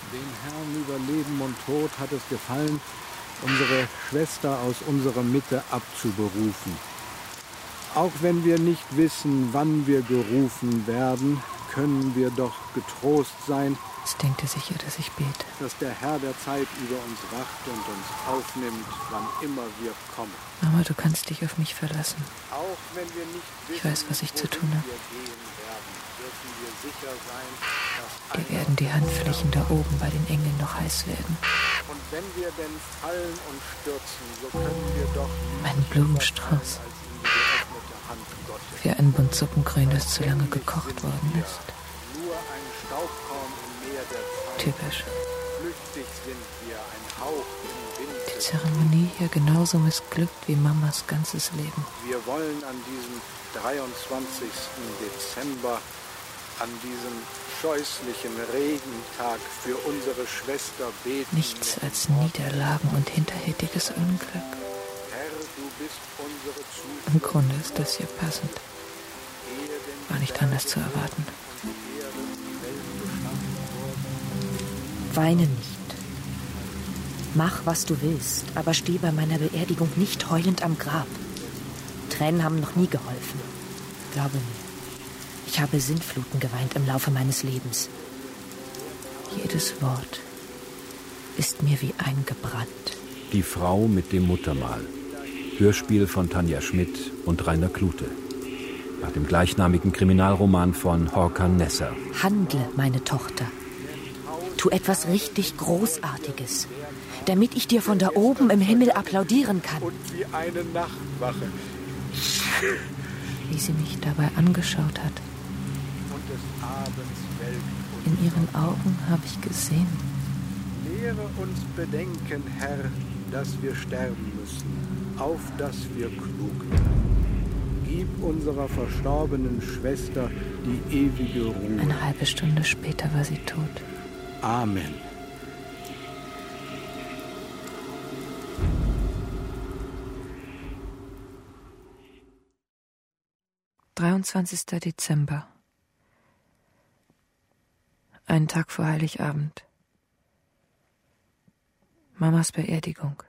Dem Herrn über Leben und Tod hat es gefallen, unsere Schwester aus unserer Mitte abzuberufen. Auch wenn wir nicht wissen, wann wir gerufen werden, können wir doch getrost sein. Es denkt er sicher, dass ich bete. Dass der Herr der Zeit über uns wacht und uns aufnimmt, wann immer wir kommen. Mama, du kannst dich auf mich verlassen. Auch wenn wir nicht wissen, ich weiß, was ich zu tun habe. Dürfen wir sicher sein, dass dir werden die Handflächen da oben bei den Engeln noch heiß werden. Und wenn wir denn fallen und stürzen, so können wir doch mein Blumenstrauß. Für ein Bund Suppengrün, das zu lange gekocht worden ist. Nur ein Staubkorn im Meer der Zeit. Typisch. Flüchtig sind wir, ein Hauch im Wind. Die Zeremonie hier genauso missglückt wie Mamas ganzes Leben. Wir wollen an diesem 23. Dezember, an diesem scheußlichen Regentag für unsere Schwester beten. Nichts als Niederlagen und hinterhältiges Unglück. Herr, du bist unsere Zukunft. Im Grunde ist das hier passend. War nicht anders zu erwarten. Weine nicht. Mach, was du willst, aber steh bei meiner Beerdigung nicht heulend am Grab. Tränen haben noch nie geholfen. Glaube mir. Ich habe Sintfluten geweint im Laufe meines Lebens. Jedes Wort ist mir wie eingebrannt. Die Frau mit dem Muttermal. Hörspiel von Tanja Schmidt und Rainer Klute. Nach dem gleichnamigen Kriminalroman von Håkan Nesser. Handle, meine Tochter. Tu etwas richtig Großartiges, damit ich dir von da oben im Himmel applaudieren kann. Und wie eine Nachtwache. Wie sie mich dabei angeschaut hat. Und des Abends welkt. In ihren Augen habe ich gesehen. Lehre uns bedenken, Herr, dass wir sterben müssen, auf dass wir klug werden. Gib unserer verstorbenen Schwester die ewige Ruhe. Eine halbe Stunde später war sie tot. Amen. »23. Dezember. Einen Tag vor Heiligabend. Mamas Beerdigung.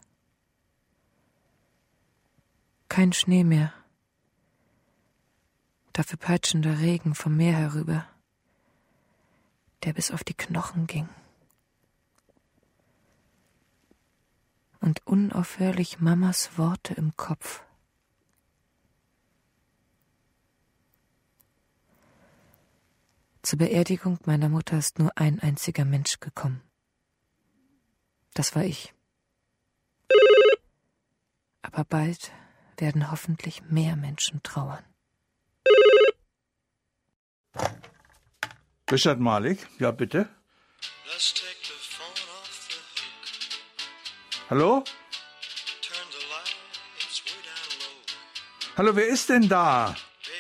Kein Schnee mehr. Dafür peitschender Regen vom Meer herüber, der bis auf die Knochen ging. Und unaufhörlich Mamas Worte im Kopf. Zur Beerdigung meiner Mutter ist nur ein einziger Mensch gekommen. Das war ich. Aber bald werden hoffentlich mehr Menschen trauern. Richard Malik, ja bitte. Hallo? Hallo, wer ist denn da?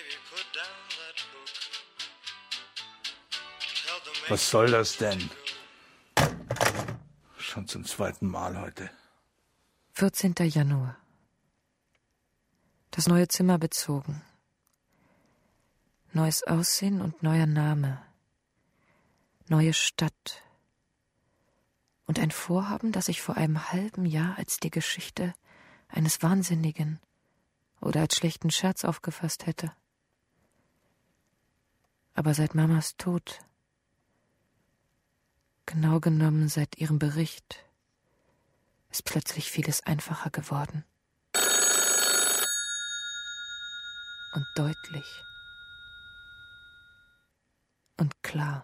Was soll das denn? Schon zum zweiten Mal heute. 14. Januar. Das neue Zimmer bezogen. Neues Aussehen und neuer Name. Neue Stadt. Und ein Vorhaben, das ich vor einem halben Jahr als die Geschichte eines Wahnsinnigen oder als schlechten Scherz aufgefasst hätte. Aber seit Mamas Tod, genau genommen seit ihrem Bericht, ist plötzlich vieles einfacher geworden. Und deutlich. Und klar.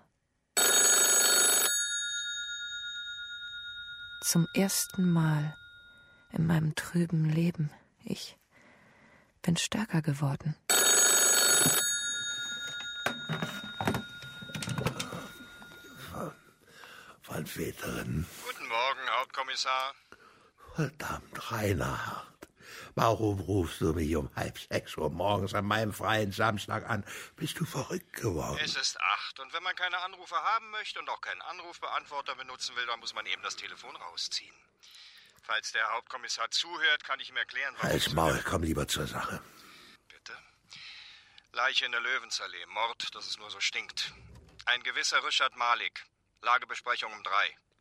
Zum ersten Mal in meinem trüben Leben, ich bin stärker geworden. Von Väterin. Guten Morgen, Hauptkommissar. Verdammt, Reinhard. Warum rufst du mich um 5:30 Uhr morgens an meinem freien Samstag an? Bist du verrückt geworden? Es ist 8 und wenn man keine Anrufe haben möchte und auch keinen Anrufbeantworter benutzen will, dann muss man eben das Telefon rausziehen. Falls der Hauptkommissar zuhört, kann ich ihm erklären, warum... Halt's Maul, komm lieber zur Sache. Bitte? Leiche in der Löwensallee. Mord, dass es nur so stinkt. Ein gewisser Richard Malik. Lagebesprechung um 3.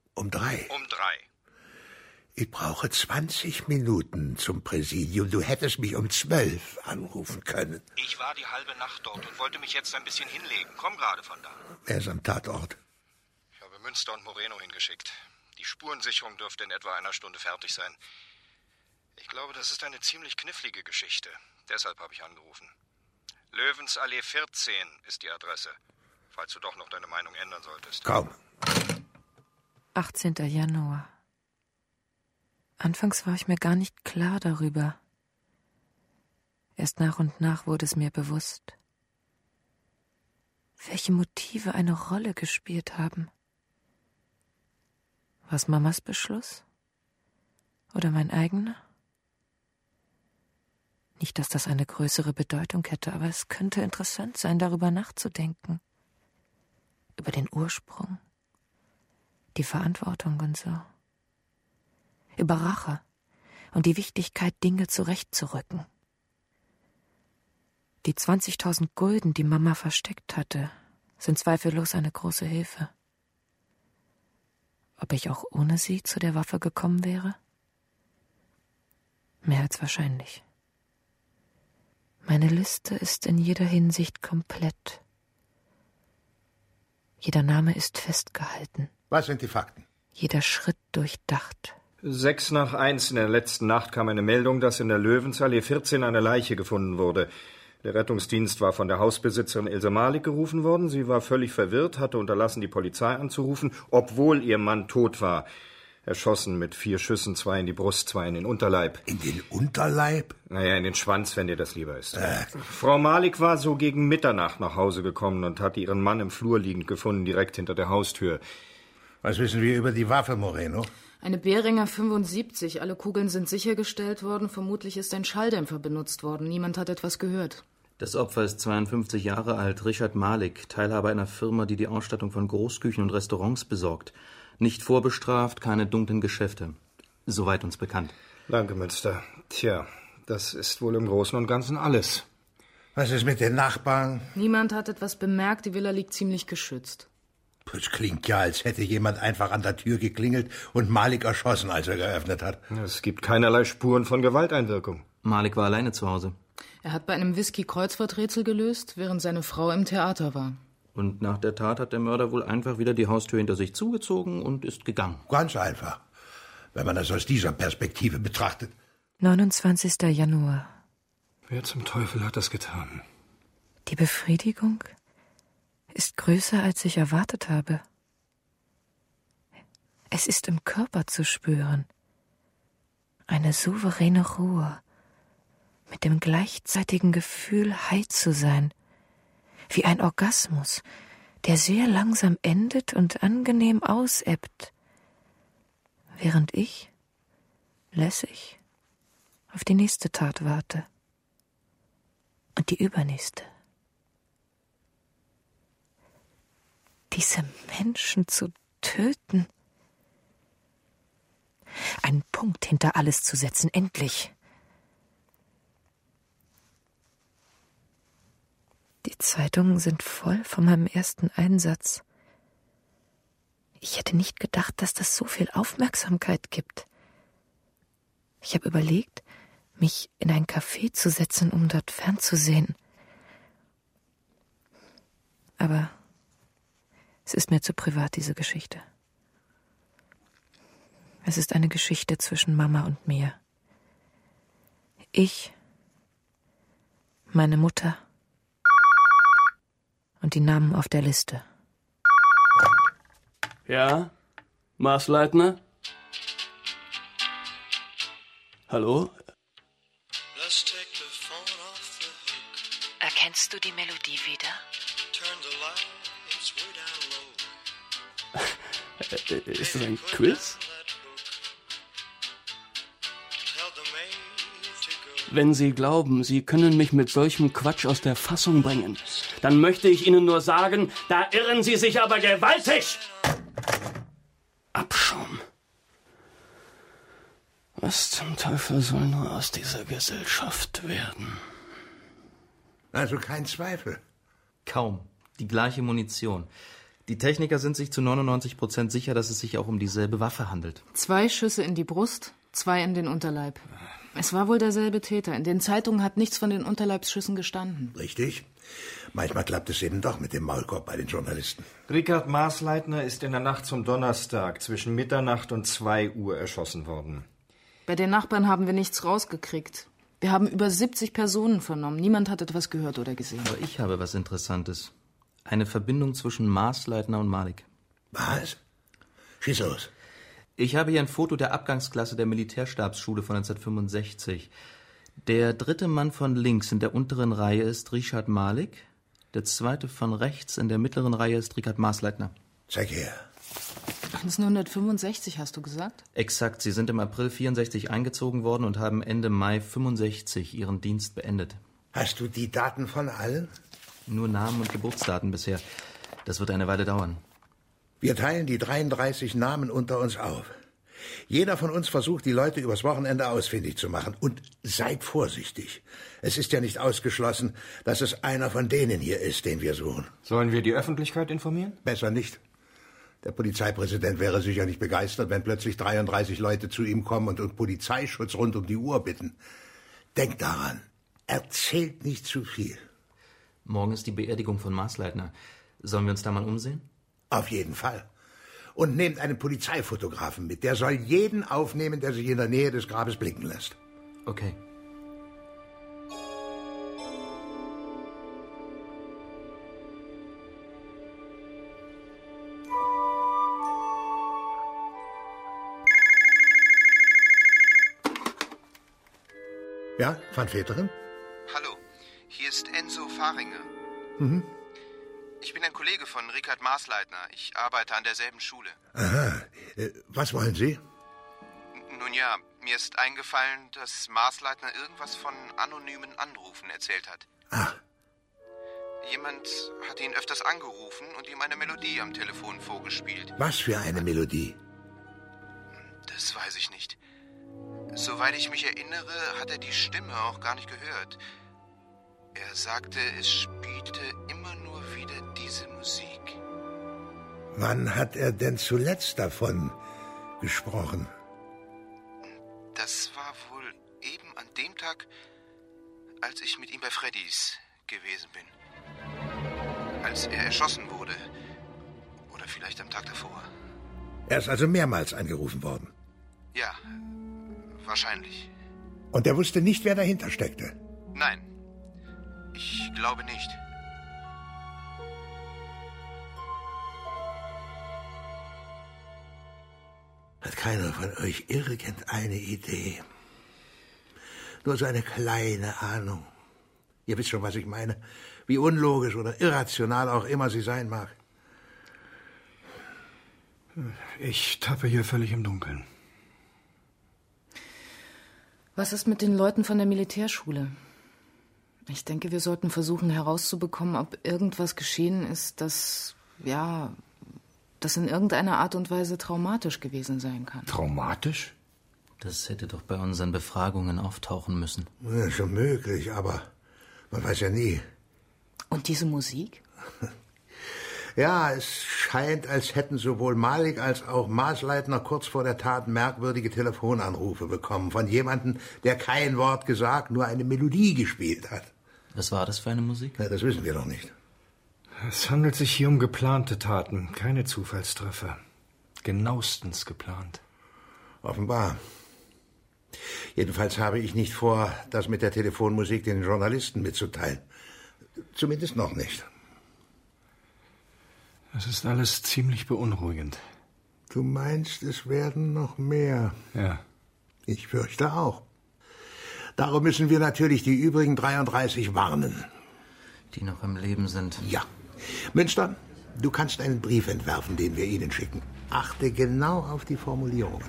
Um 3? Um 3. Ich brauche 20 Minuten zum Präsidium. Du hättest mich um 12 anrufen können. Ich war die halbe Nacht dort und wollte mich jetzt ein bisschen hinlegen. Komm gerade von da. Wer ist am Tatort? Ich habe Münster und Moreno hingeschickt. Die Spurensicherung dürfte in etwa einer Stunde fertig sein. Ich glaube, das ist eine ziemlich knifflige Geschichte. Deshalb habe ich angerufen. Löwensallee 14 ist die Adresse, falls du doch noch deine Meinung ändern solltest. Kaum. 18. Januar. Anfangs war ich mir gar nicht klar darüber. Erst nach und nach wurde es mir bewusst, welche Motive eine Rolle gespielt haben. War es Mamas Beschluss? Oder mein eigener? Nicht, dass das eine größere Bedeutung hätte, aber es könnte interessant sein, darüber nachzudenken. Über den Ursprung, die Verantwortung und so. Über Rache und die Wichtigkeit, Dinge zurechtzurücken. Die 20.000 Gulden, die Mama versteckt hatte, sind zweifellos eine große Hilfe. Ob ich auch ohne sie zu der Waffe gekommen wäre? Mehr als wahrscheinlich. Meine Liste ist in jeder Hinsicht komplett. Jeder Name ist festgehalten. Was sind die Fakten? Jeder Schritt durchdacht. 1:06 in der letzten Nacht kam eine Meldung, dass in der Löwensallee 14 eine Leiche gefunden wurde. Der Rettungsdienst war von der Hausbesitzerin Ilse Malik gerufen worden. Sie war völlig verwirrt, hatte unterlassen, die Polizei anzurufen, obwohl ihr Mann tot war. Erschossen mit 4 Schüssen, 2 in die Brust, 2 in den Unterleib. In den Unterleib? Naja, in den Schwanz, wenn dir das lieber ist. Frau Malik war so gegen Mitternacht nach Hause gekommen und hatte ihren Mann im Flur liegend gefunden, direkt hinter der Haustür. Was wissen wir über die Waffe, Moreno? Eine Behringer 75. Alle Kugeln sind sichergestellt worden. Vermutlich ist ein Schalldämpfer benutzt worden. Niemand hat etwas gehört. Das Opfer ist 52 Jahre alt, Richard Malik, Teilhaber einer Firma, die die Ausstattung von Großküchen und Restaurants besorgt. Nicht vorbestraft, keine dunklen Geschäfte. Soweit uns bekannt. Danke, Münster. Tja, das ist wohl im Großen und Ganzen alles. Was ist mit den Nachbarn? Niemand hat etwas bemerkt. Die Villa liegt ziemlich geschützt. Das klingt ja, als hätte jemand einfach an der Tür geklingelt und Malik erschossen, als er geöffnet hat. Es gibt keinerlei Spuren von Gewalteinwirkung. Malik war alleine zu Hause. Er hat bei einem Whisky-Kreuzworträtsel gelöst, während seine Frau im Theater war. Und nach der Tat hat der Mörder wohl einfach wieder die Haustür hinter sich zugezogen und ist gegangen. Ganz einfach, wenn man das aus dieser Perspektive betrachtet. 29. Januar. Wer zum Teufel hat das getan? Die Befriedigung ist größer, als ich erwartet habe. Es ist im Körper zu spüren. Eine souveräne Ruhe, mit dem gleichzeitigen Gefühl, heil zu sein, wie ein Orgasmus, der sehr langsam endet und angenehm ausebbt, während ich lässig auf die nächste Tat warte und die übernächste. Diese Menschen zu töten, einen Punkt hinter alles zu setzen, endlich. Die Zeitungen sind voll von meinem ersten Einsatz. Ich hätte nicht gedacht, dass das so viel Aufmerksamkeit gibt. Ich habe überlegt, mich in ein Café zu setzen, um dort fernzusehen. Aber es ist mir zu privat, diese Geschichte. Es ist eine Geschichte zwischen Mama und mir. Ich, meine Mutter und die Namen auf der Liste. Ja? Marsleitner? Hallo? Erkennst du die Melodie wieder? Ist das ein Quiz? Wenn Sie glauben, Sie können mich mit solchem Quatsch aus der Fassung bringen, dann möchte ich Ihnen nur sagen, da irren Sie sich aber gewaltig! Abschaum. Was zum Teufel soll nur aus dieser Gesellschaft werden? Also kein Zweifel. Kaum. Die gleiche Munition. Die Techniker sind sich zu 99% sicher, dass es sich auch um dieselbe Waffe handelt. 2 Schüsse in die Brust, 2 in den Unterleib. Es war wohl derselbe Täter. In den Zeitungen hat nichts von den Unterleibsschüssen gestanden. Richtig. Manchmal klappt es eben doch mit dem Maulkorb bei den Journalisten. Richard Maßleitner ist in der Nacht zum Donnerstag zwischen Mitternacht und 2 Uhr erschossen worden. Bei den Nachbarn haben wir nichts rausgekriegt. Wir haben über 70 Personen vernommen. Niemand hat etwas gehört oder gesehen. Aber ich habe was Interessantes. Eine Verbindung zwischen Maßleitner und Malik. Was? Schieß los. Ich habe hier ein Foto der Abgangsklasse der Militärstabsschule von 1965. Der 3. Mann von links in der unteren Reihe ist Richard Malik. Der 2. von rechts in der mittleren Reihe ist Richard Maßleitner. Zeig her. 1965, hast du gesagt? Exakt. Sie sind im April 64 eingezogen worden und haben Ende Mai 65 ihren Dienst beendet. Hast du die Daten von allen? Nur Namen und Geburtsdaten bisher. Das wird eine Weile dauern. Wir teilen die 33 Namen unter uns auf. Jeder von uns versucht, die Leute übers Wochenende ausfindig zu machen. Und seid vorsichtig. Es ist ja nicht ausgeschlossen, dass es einer von denen hier ist, den wir suchen. Sollen wir die Öffentlichkeit informieren? Besser nicht. Der Polizeipräsident wäre sicher nicht begeistert, wenn plötzlich 33 Leute zu ihm kommen und um Polizeischutz rund um die Uhr bitten. Denkt daran, erzählt nicht zu viel. Morgen ist die Beerdigung von Maßleitner. Sollen wir uns da mal umsehen? Auf jeden Fall. Und nehmt einen Polizeifotografen mit. Der soll jeden aufnehmen, der sich in der Nähe des Grabes blicken lässt. Okay. Ja, Van Veteren? Hallo, hier ist Enzo Fahringer. Mhm. Ich bin ein Kollege von Richard Maßleitner. Ich arbeite an derselben Schule. Aha. Was wollen Sie? Nun ja, mir ist eingefallen, dass Maßleitner irgendwas von anonymen Anrufen erzählt hat. Ach. Jemand hat ihn öfters angerufen und ihm eine Melodie am Telefon vorgespielt. Was für eine Melodie? Das weiß ich nicht. Soweit ich mich erinnere, hat er die Stimme auch gar nicht gehört. Er sagte, es spielte immer nur wieder diese Musik. Wann hat er denn zuletzt davon gesprochen? Das war wohl eben an dem Tag, als ich mit ihm bei Freddys gewesen bin. Als er erschossen wurde. Oder vielleicht am Tag davor. Er ist also mehrmals angerufen worden? Ja, wahrscheinlich. Und er wusste nicht, wer dahinter steckte? Nein, ich glaube nicht. Hat keiner von euch irgendeine Idee? Nur so eine kleine Ahnung. Ihr wisst schon, was ich meine. Wie unlogisch oder irrational auch immer sie sein mag. Ich tappe hier völlig im Dunkeln. Was ist mit den Leuten von der Militärschule? Ich denke, wir sollten versuchen herauszubekommen, ob irgendwas geschehen ist, das in irgendeiner Art und Weise traumatisch gewesen sein kann. Traumatisch? Das hätte doch bei unseren Befragungen auftauchen müssen. Ja, schon möglich, aber man weiß ja nie. Und diese Musik? Ja, es scheint, als hätten sowohl Malik als auch Maßleitner kurz vor der Tat merkwürdige Telefonanrufe bekommen. Von jemandem, der kein Wort gesagt, nur eine Melodie gespielt hat. Was war das für eine Musik? Ja, das wissen wir doch nicht. Es handelt sich hier um geplante Taten, keine Zufallstreffer. Genauestens geplant. Offenbar. Jedenfalls habe ich nicht vor, das mit der Telefonmusik den Journalisten mitzuteilen. Zumindest noch nicht. Das ist alles ziemlich beunruhigend. Du meinst, es werden noch mehr? Ja. Ich fürchte auch. Darum müssen wir natürlich die übrigen 33 warnen. Die noch im Leben sind? Ja. Münster, du kannst einen Brief entwerfen, den wir ihnen schicken. Achte genau auf die Formulierungen.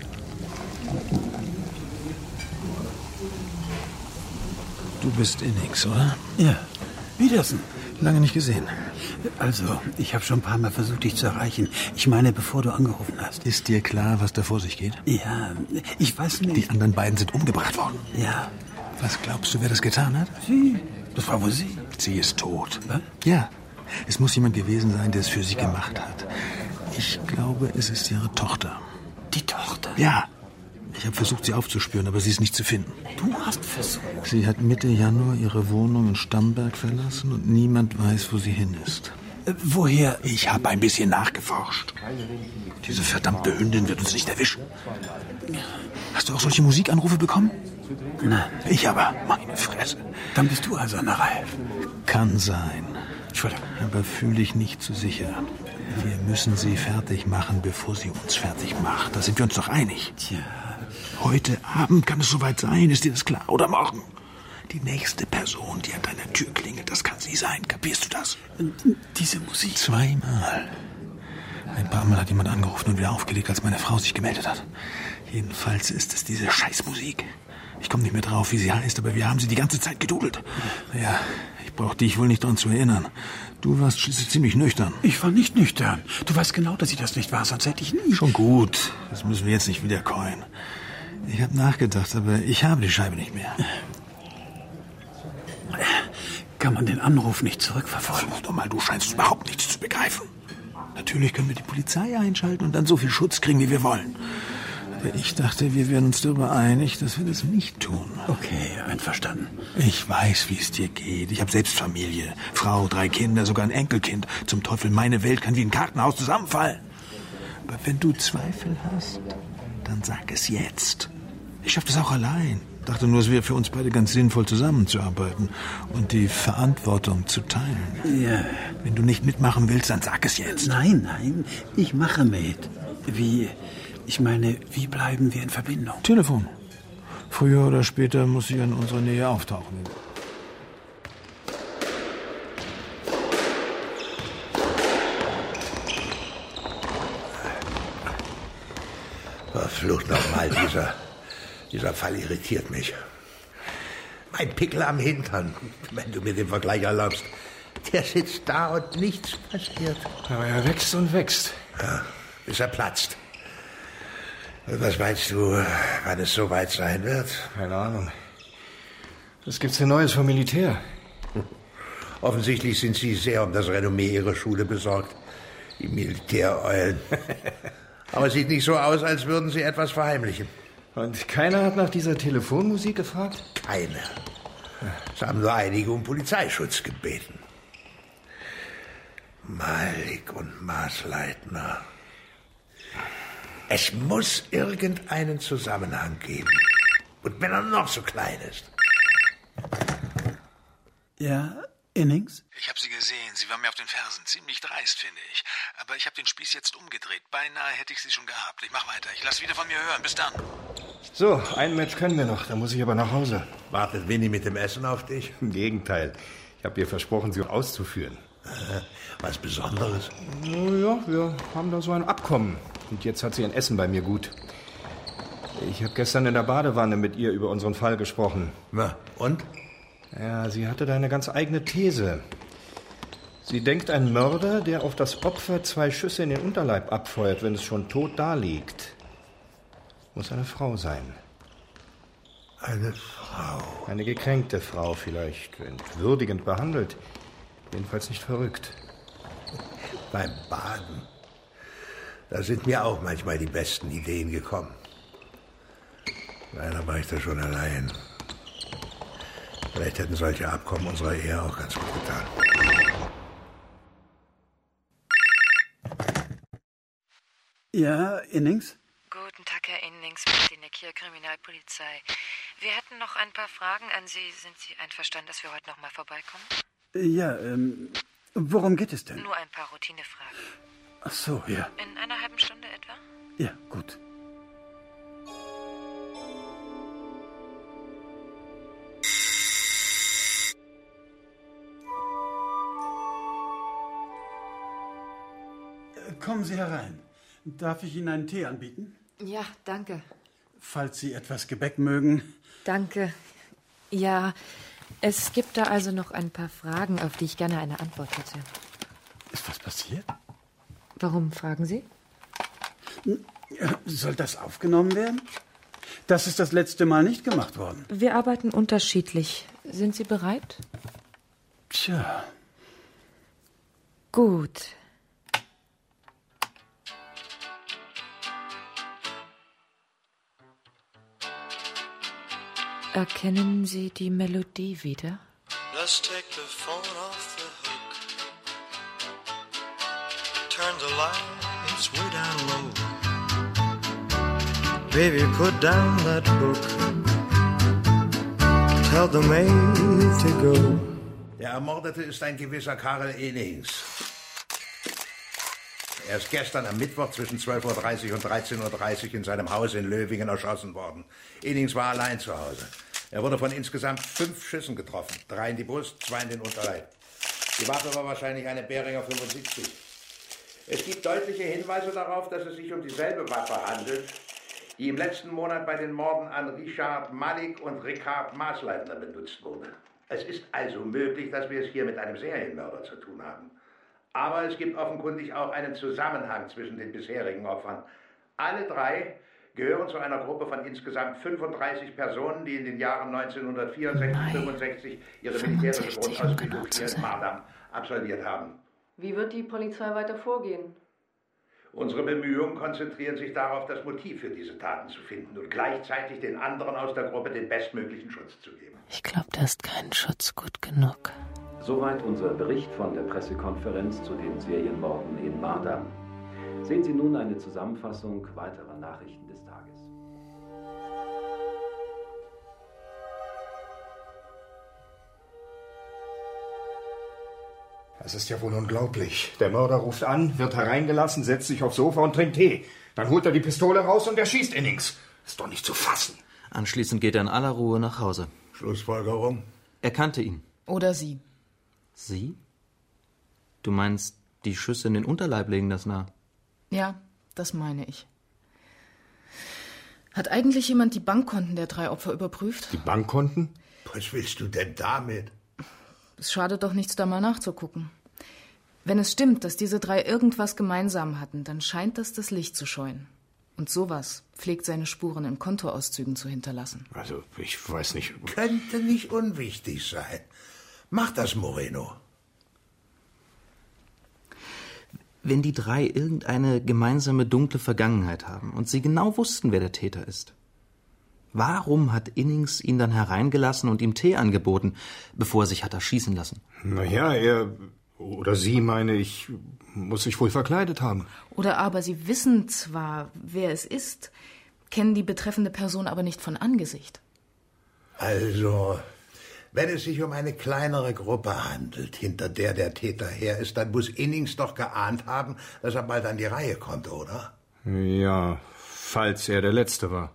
Du bist Innix, oder? Ja. Wiedersen. Lange nicht gesehen. Also, ich habe schon ein paar Mal versucht, dich zu erreichen. Ich meine, bevor du angerufen hast. Ist dir klar, was da vor sich geht? Ja, ich weiß nicht. Die anderen beiden sind umgebracht worden. Ja. Was glaubst du, wer das getan hat? Sie. Das war wohl sie. Sie ist tot. Was? Ja. Es muss jemand gewesen sein, der es für sie gemacht hat. Ich glaube, es ist ihre Tochter. Die Tochter? Ja. Ich habe versucht, sie aufzuspüren, aber sie ist nicht zu finden. Du hast versucht? Sie hat Mitte Januar ihre Wohnung in Stamberg verlassen und niemand weiß, wo sie hin ist. Woher? Ich habe ein bisschen nachgeforscht. Diese verdammte Hündin wird uns nicht erwischen. Hast du auch solche Musikanrufe bekommen? Nein. Ich aber. Meine Fresse. Dann bist du also an der Reihe. Kann sein. Entschuldigung. Aber fühle ich nicht so sicher. Wir müssen sie fertig machen, bevor sie uns fertig macht. Da sind wir uns doch einig. Tja. Heute Abend kann es soweit sein, ist dir das klar? Oder morgen? Die nächste Person, die an deiner Tür klingelt, das kann sie sein. Kapierst du das? Diese Musik? 2-mal. Ein paar Mal hat jemand angerufen und wieder aufgelegt, als meine Frau sich gemeldet hat. Jedenfalls ist es diese Scheißmusik. Ich komme nicht mehr drauf, wie sie heißt, aber wir haben sie die ganze Zeit gedudelt. Naja, ich brauche dich wohl nicht daran zu erinnern. Du warst schließlich ziemlich nüchtern. Ich war nicht nüchtern. Du weißt genau, dass ich das nicht war, sonst hätte ich nie... Schon gut, das müssen wir jetzt nicht wiederkäuen. Ich habe nachgedacht, aber ich habe die Scheibe nicht mehr. Kann man den Anruf nicht zurückverfolgen? Versuch doch mal, du scheinst überhaupt nichts zu begreifen. Natürlich können wir die Polizei einschalten und dann so viel Schutz kriegen, wie wir wollen. Aber ich dachte, wir wären uns darüber einig, dass wir das nicht tun. Okay, einverstanden. Ich weiß, wie es dir geht. Ich habe selbst Familie, Frau, 3 Kinder, sogar ein Enkelkind. Zum Teufel, meine Welt kann wie ein Kartenhaus zusammenfallen. Aber wenn du Zweifel hast, dann sag es jetzt. Ich schaffe das auch allein. Dachte nur, es wäre für uns beide ganz sinnvoll, zusammenzuarbeiten und die Verantwortung zu teilen. Ja. Wenn du nicht mitmachen willst, dann sag es jetzt. Nein, ich mache mit. Wie bleiben wir in Verbindung? Telefon. Früher oder später muss sie in unserer Nähe auftauchen. Verflucht nochmal, dieser Fall irritiert mich. Mein Pickel am Hintern, wenn du mir den Vergleich erlaubst. Der sitzt da und nichts passiert. Aber er wächst und wächst. Ja, bis er platzt. Und was meinst du, wann es soweit sein wird? Keine Ahnung. Was gibt's denn Neues vom Militär? Offensichtlich sind Sie sehr um das Renommee Ihrer Schule besorgt. Die Militäreulen. Aber sieht nicht so aus, als würden Sie etwas verheimlichen. Und keiner hat nach dieser Telefonmusik gefragt? Keiner. Es haben nur einige um Polizeischutz gebeten. Malik und Maßleitner. Es muss irgendeinen Zusammenhang geben. Und wenn er noch so klein ist. Ja, Innings? Ich habe sie gesehen. Sie war mir auf den Fersen. Ziemlich dreist, finde ich. Aber ich habe den Spieß jetzt umgedreht. Beinahe hätte ich sie schon gehabt. Ich mach weiter. Ich lasse wieder von mir hören. Bis dann. So, ein Match können wir noch. Da muss ich aber nach Hause. Wartet Winnie mit dem Essen auf dich? Im Gegenteil. Ich habe ihr versprochen, sie auszuführen. Was Besonderes? Ja, wir haben da so ein Abkommen. Und jetzt hat sie ein Essen bei mir gut. Ich habe gestern in der Badewanne mit ihr über unseren Fall gesprochen. Na, und? Ja, sie hatte da eine ganz eigene These. Sie denkt, ein Mörder, der auf das Opfer 2 Schüsse in den Unterleib abfeuert, wenn es schon tot daliegt, muss eine Frau sein. Eine Frau? Eine gekränkte Frau vielleicht, entwürdigend behandelt. Jedenfalls nicht verrückt. Beim Baden, da sind mir auch manchmal die besten Ideen gekommen. Leider war ich da schon allein. Vielleicht hätten solche Abkommen unserer Ehe auch ganz gut getan. Ja, Innings? Guten Tag, Herr Innings, Martinek hier, Kriminalpolizei. Wir hätten noch ein paar Fragen an Sie. Sind Sie einverstanden, dass wir heute noch mal vorbeikommen? Ja, worum geht es denn? Nur ein paar Routinefragen. Ach so, ja. In einer halben Stunde etwa? Ja, gut. Kommen Sie herein. Darf ich Ihnen einen Tee anbieten? Ja, danke. Falls Sie etwas Gebäck mögen. Danke. Ja, es gibt da also noch ein paar Fragen, auf die ich gerne eine Antwort hätte. Ist was passiert? Warum fragen Sie? Soll das aufgenommen werden? Das ist das letzte Mal nicht gemacht worden. Wir arbeiten unterschiedlich. Sind Sie bereit? Tja. Gut. Erkennen Sie die Melodie wieder? Let's take the phone off the hook. Turn the lights way down low. Baby, put down that book. Tell the maid to go. Der Ermordete ist ein gewisser Karel Innings. Er ist gestern am Mittwoch zwischen 12:30 und 13:30 in seinem Haus in Löwingen erschossen worden. Innings war allein zu Hause. Er wurde von insgesamt 5 Schüssen getroffen. 3 in die Brust, 2 in den Unterleib. Die Waffe war wahrscheinlich eine Beringer 75. Es gibt deutliche Hinweise darauf, dass es sich um dieselbe Waffe handelt, die im letzten Monat bei den Morden an Richard Malik und Ricard Maasleitner benutzt wurde. Es ist also möglich, dass wir es hier mit einem Serienmörder zu tun haben. Aber es gibt offenkundig auch einen Zusammenhang zwischen den bisherigen Opfern. Alle 3 gehören zu einer Gruppe von insgesamt 35 Personen, die in den Jahren 1964-65 ihre militärische Grundausbildung hier in Mardam absolviert haben. Wie wird die Polizei weiter vorgehen? Unsere Bemühungen konzentrieren sich darauf, das Motiv für diese Taten zu finden und gleichzeitig den anderen aus der Gruppe den bestmöglichen Schutz zu geben. Ich glaube, da ist kein Schutz gut genug. Soweit unser Bericht von der Pressekonferenz zu den Serienmorden in Mardam. Sehen Sie nun eine Zusammenfassung weiterer Nachrichten des Tages. Das ist ja wohl unglaublich. Der Mörder ruft an, wird hereingelassen, setzt sich aufs Sofa und trinkt Tee. Dann holt er die Pistole raus und erschießt Innings. Ist doch nicht zu fassen. Anschließend geht er in aller Ruhe nach Hause. Schlussfolgerung? Er kannte ihn. Oder sie. Sie? Du meinst, die Schüsse in den Unterleib legen das nahe? Ja, das meine ich. Hat eigentlich jemand die Bankkonten der 3 Opfer überprüft? Die Bankkonten? Was willst du denn damit? Es schadet doch nichts, da mal nachzugucken. Wenn es stimmt, dass diese 3 irgendwas gemeinsam hatten, dann scheint das Licht zu scheuen. Und sowas pflegt seine Spuren in Kontoauszügen zu hinterlassen. Also, ich weiß nicht. Könnte nicht unwichtig sein. Mach das, Moreno. Wenn die 3 irgendeine gemeinsame dunkle Vergangenheit haben und sie genau wussten, wer der Täter ist, warum hat Innings ihn dann hereingelassen und ihm Tee angeboten, bevor er sich hat erschießen lassen? Naja, er oder sie, meine ich, muss sich wohl verkleidet haben. Oder aber sie wissen zwar, wer es ist, kennen die betreffende Person aber nicht von Angesicht. Also, wenn es sich um eine kleinere Gruppe handelt, hinter der der Täter her ist, dann muss Innings doch geahnt haben, dass er bald an die Reihe kommt, oder? Ja, falls er der Letzte war.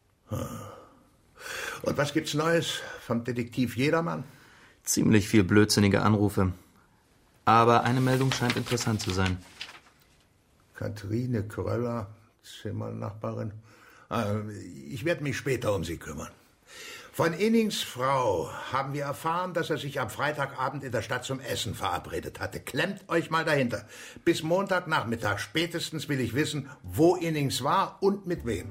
Und was gibt's Neues vom Detektiv Jedermann? Ziemlich viel blödsinnige Anrufe. Aber eine Meldung scheint interessant zu sein. Kathrine Kröller, Zimmernachbarin. Ich werde mich später um sie kümmern. Von Innings Frau haben wir erfahren, dass er sich am Freitagabend in der Stadt zum Essen verabredet hatte. Klemmt euch mal dahinter. Bis Montagnachmittag spätestens will ich wissen, wo Innings war und mit wem.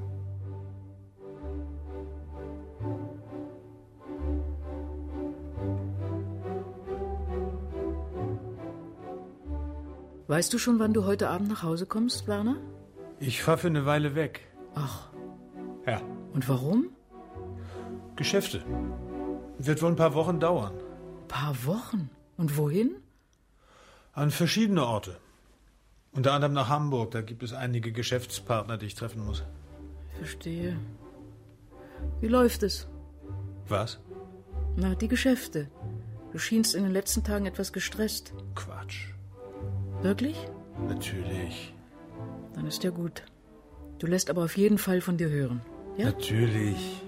Weißt du schon, wann du heute Abend nach Hause kommst, Werner? Ich fahre für eine Weile weg. Ach. Ja. Und warum? Geschäfte. Wird wohl ein paar Wochen dauern. Paar Wochen? Und wohin? An verschiedene Orte. Unter anderem nach Hamburg. Da gibt es einige Geschäftspartner, die ich treffen muss. Verstehe. Wie läuft es? Was? Na, die Geschäfte. Du schienst in den letzten Tagen etwas gestresst. Quatsch. Wirklich? Natürlich. Dann ist ja gut. Du lässt aber auf jeden Fall von dir hören. Ja? Natürlich.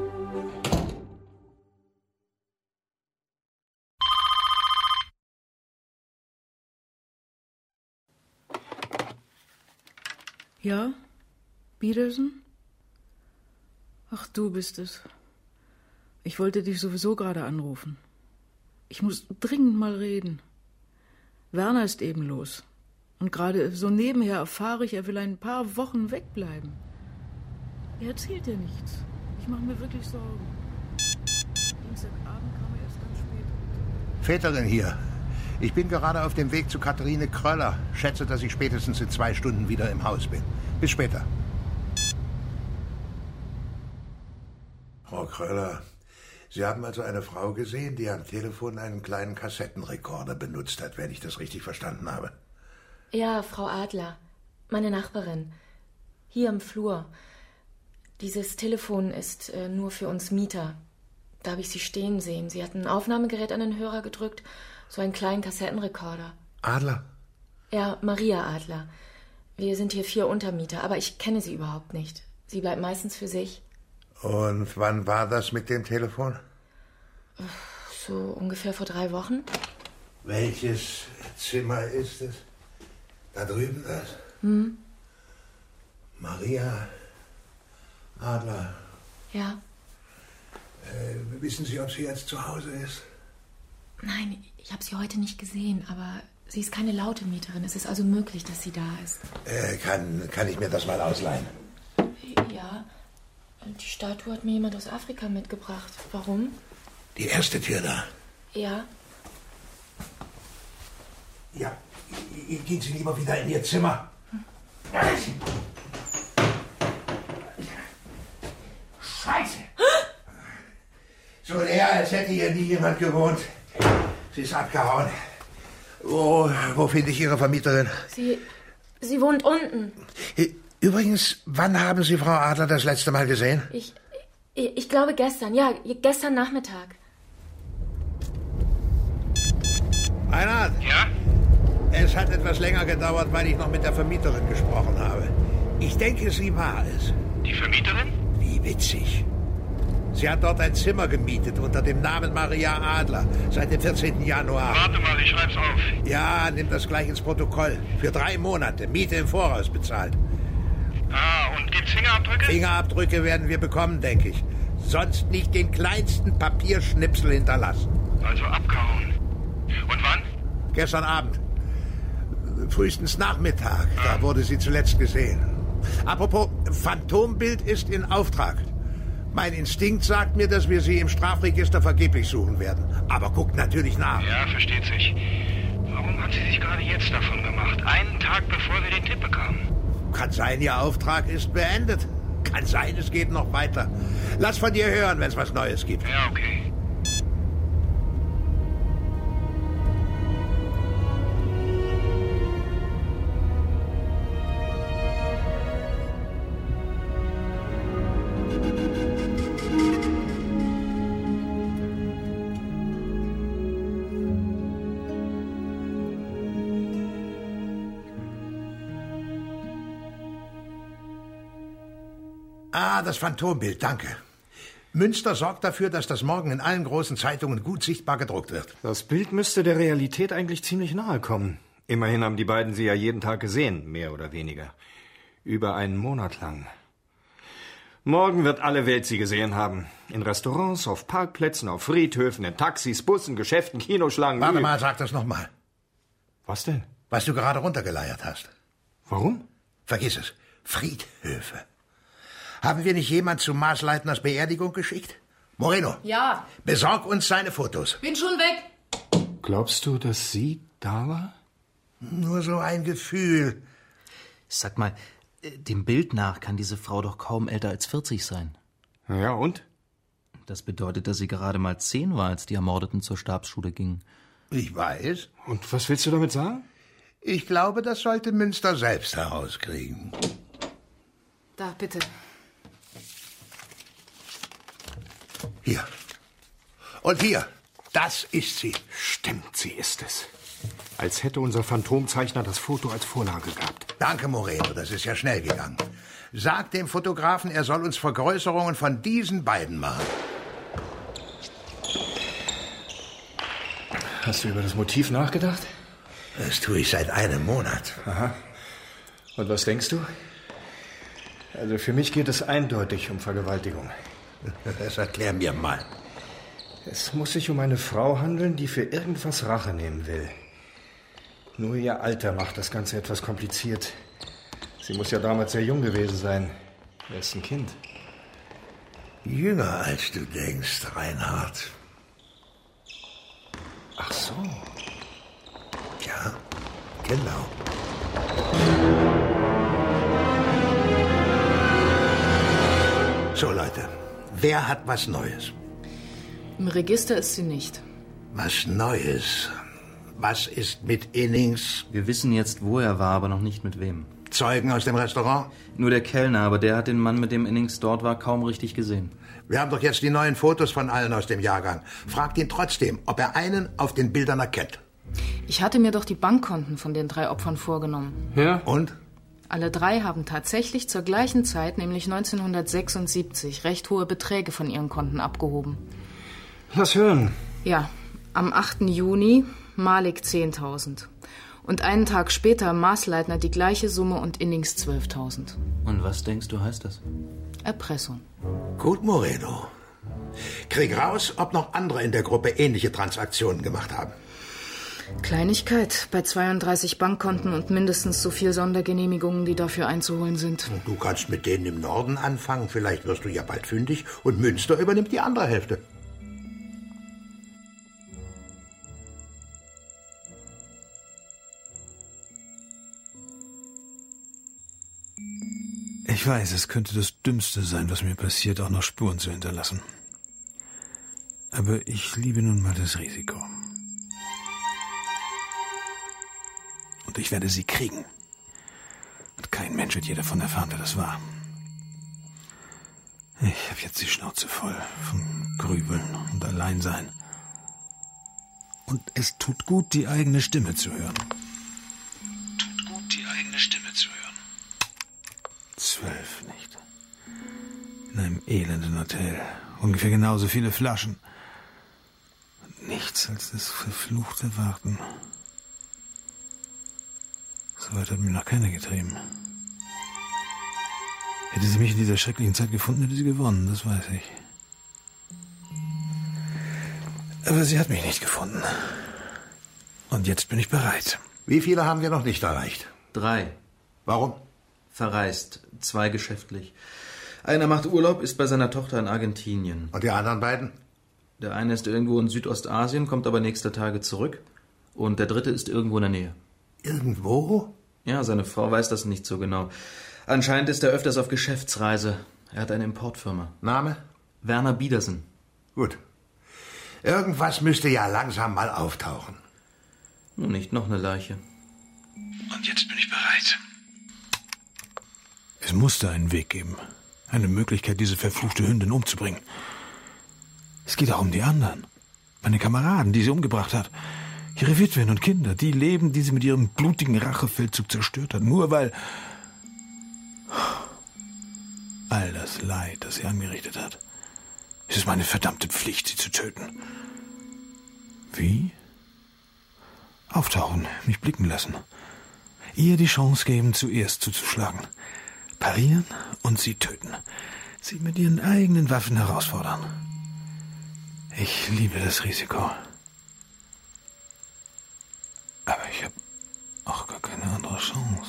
Ja? Peterson? Ach, du bist es. Ich wollte dich sowieso gerade anrufen. Ich muss dringend mal reden. Werner ist eben los. Und gerade so nebenher erfahre ich, er will ein paar Wochen wegbleiben. Er erzählt dir nichts. Ich mache mir wirklich Sorgen. Dienstagabend kam er erst ganz spät. Väterin hier. Ich bin gerade auf dem Weg zu Katharine Kröller. Schätze, dass ich spätestens in 2 Stunden wieder im Haus bin. Bis später. Frau Kröller, Sie haben also eine Frau gesehen, die am Telefon einen kleinen Kassettenrekorder benutzt hat, wenn ich das richtig verstanden habe. Ja, Frau Adler, meine Nachbarin. Hier im Flur. Dieses Telefon ist nur für uns Mieter. Da habe ich sie stehen sehen. Sie hat ein Aufnahmegerät an den Hörer gedrückt, so einen kleinen Kassettenrekorder. Adler? Ja, Maria Adler. Wir sind hier 4 Untermieter, aber ich kenne sie überhaupt nicht. Sie bleibt meistens für sich. Und wann war das mit dem Telefon? So ungefähr vor 3 Wochen. Welches Zimmer ist es? Da drüben das? Maria Adler. Ja. Wissen Sie, ob sie jetzt zu Hause ist? Nein, ich habe sie heute nicht gesehen, aber sie ist keine laute Mieterin. Es ist also möglich, dass sie da ist. Kann ich mir das mal ausleihen? Ja. Die Statue hat mir jemand aus Afrika mitgebracht. Warum? Die erste Tür da. Ja. Ja, gehen Sie lieber wieder in Ihr Zimmer. Scheiße! So leer, als hätte hier nie jemand gewohnt. Sie ist abgehauen. Wo finde ich Ihre Vermieterin? Sie wohnt unten. Übrigens, wann haben Sie Frau Adler das letzte Mal gesehen? Ich glaube gestern. Ja, gestern Nachmittag. Reinhard? Ja? Es hat etwas länger gedauert, weil ich noch mit der Vermieterin gesprochen habe. Ich denke, sie war es. Die Vermieterin? Wie witzig. Sie hat dort ein Zimmer gemietet unter dem Namen Maria Adler seit dem 14. Januar. Warte mal, ich schreib's auf. Ja, nimm das gleich ins Protokoll. Für 3 Monate. Miete im Voraus bezahlt. Und gibt's Fingerabdrücke? Fingerabdrücke werden wir bekommen, denke ich. Sonst nicht den kleinsten Papierschnipsel hinterlassen. Also abgehauen. Und wann? Gestern Abend. Frühestens Nachmittag. Da wurde sie zuletzt gesehen. Apropos, Phantombild ist in Auftrag. Mein Instinkt sagt mir, dass wir sie im Strafregister vergeblich suchen werden. Aber guckt natürlich nach. Ja, versteht sich. Warum hat sie sich gerade jetzt davon gemacht? Einen Tag bevor wir den Tipp bekamen. Kann sein, Ihr Auftrag ist beendet. Kann sein, es geht noch weiter. Lass von dir hören, wenn es was Neues gibt. Ja, okay. Das Phantombild, danke. Münster sorgt dafür, dass das morgen in allen großen Zeitungen gut sichtbar gedruckt wird. Das Bild müsste der Realität eigentlich ziemlich nahe kommen. Immerhin haben die beiden sie ja jeden Tag gesehen, mehr oder weniger. Über einen Monat lang. Morgen wird alle Welt sie gesehen haben. In Restaurants, auf Parkplätzen, auf Friedhöfen, in Taxis, Bussen, Geschäften, Kinoschlangen. Warte mal, sag das nochmal. Was denn? Was du gerade runtergeleiert hast. Warum? Vergiss es. Friedhöfe. Haben wir nicht jemand zu Maasleitners Beerdigung geschickt? Moreno. Ja. Besorg uns seine Fotos. Bin schon weg. Glaubst du, dass sie da war? Nur so ein Gefühl. Sag mal, dem Bild nach kann diese Frau doch kaum älter als 40 sein. Ja, und? Das bedeutet, dass sie gerade mal 10 war, als die Ermordeten zur Stabsschule gingen. Ich weiß. Und was willst du damit sagen? Ich glaube, das sollte Münster selbst herauskriegen. Da, bitte. Hier. Und hier. Das ist sie. Stimmt, sie ist es. Als hätte unser Phantomzeichner das Foto als Vorlage gehabt. Danke, Moreno. Das ist ja schnell gegangen. Sag dem Fotografen, er soll uns Vergrößerungen von diesen beiden machen. Hast du über das Motiv nachgedacht? Das tue ich seit einem Monat. Aha. Und was denkst du? Also für mich geht es eindeutig um Vergewaltigung. Das erklär mir mal. Es muss sich um eine Frau handeln, die für irgendwas Rache nehmen will. Nur ihr Alter macht das Ganze etwas kompliziert. Sie muss ja damals sehr jung gewesen sein. Er ist ein Kind. Jünger als du denkst, Reinhard. Ach so. Genau. So, Leute, wer hat was Neues? Im Register ist sie nicht. Was Neues? Was ist mit Innings? Wir wissen jetzt, wo er war, aber noch nicht mit wem. Zeugen aus dem Restaurant? Nur der Kellner, aber der hat den Mann, mit dem Innings dort war, kaum richtig gesehen. Wir haben doch jetzt die neuen Fotos von allen aus dem Jahrgang. Fragt ihn trotzdem, ob er einen auf den Bildern erkennt. Ich hatte mir doch die Bankkonten von den 3 Opfern vorgenommen. Ja? Und? Alle 3 haben tatsächlich zur gleichen Zeit, nämlich 1976, recht hohe Beträge von ihren Konten abgehoben. Lass hören. Ja, am 8. Juni Malik 10.000. Und einen Tag später Maßleitner die gleiche Summe und Innings 12.000. Und was denkst du, heißt das? Erpressung. Gut, Moreno. Krieg raus, ob noch andere in der Gruppe ähnliche Transaktionen gemacht haben. Kleinigkeit bei 32 Bankkonten und mindestens so viel Sondergenehmigungen, die dafür einzuholen sind. Du kannst mit denen im Norden anfangen. Vielleicht wirst du ja bald fündig und Münster übernimmt die andere Hälfte. Ich weiß, es könnte das Dümmste sein, was mir passiert, auch noch Spuren zu hinterlassen. Aber ich liebe nun mal das Risiko. Und ich werde sie kriegen. Und kein Mensch wird je davon erfahren, wer das war. Ich habe jetzt die Schnauze voll vom Grübeln und Alleinsein. Und es tut gut, die eigene Stimme zu hören. Tut gut, die eigene Stimme zu hören. 12 nicht. In einem elenden Hotel. Ungefähr genauso viele Flaschen. Und nichts als das verfluchte Warten. So weit hat mich noch keiner getrieben. Hätte sie mich in dieser schrecklichen Zeit gefunden, hätte sie gewonnen, das weiß ich. Aber sie hat mich nicht gefunden. Und jetzt bin ich bereit. Wie viele haben wir noch nicht erreicht? 3. Warum? Verreist, 2 geschäftlich. Einer macht Urlaub, ist bei seiner Tochter in Argentinien. Und die anderen beiden? Der eine ist irgendwo in Südostasien, kommt aber nächster Tage zurück. Und der dritte ist irgendwo in der Nähe. Irgendwo? Ja, seine Frau weiß das nicht so genau. Anscheinend ist er öfters auf Geschäftsreise. Er hat eine Importfirma. Name? Werner Biedersen. Gut. Irgendwas müsste ja langsam mal auftauchen. Nun, nicht noch eine Leiche. Und jetzt bin ich bereit. Es musste einen Weg geben. Eine Möglichkeit, diese verfluchte Hündin umzubringen. Es geht auch um die anderen. Meine Kameraden, die sie umgebracht hat. Ihre Witwen und Kinder. Die Leben, die sie mit ihrem blutigen Rachefeldzug zerstört hat. Nur weil... all das Leid, das sie angerichtet hat. Es ist meine verdammte Pflicht, sie zu töten. Wie? Auftauchen, mich blicken lassen. Ihr die Chance geben, zuerst zuzuschlagen. Parieren und sie töten. Sie mit ihren eigenen Waffen herausfordern. Ich liebe das Risiko. Aber ich habe auch gar keine andere Chance.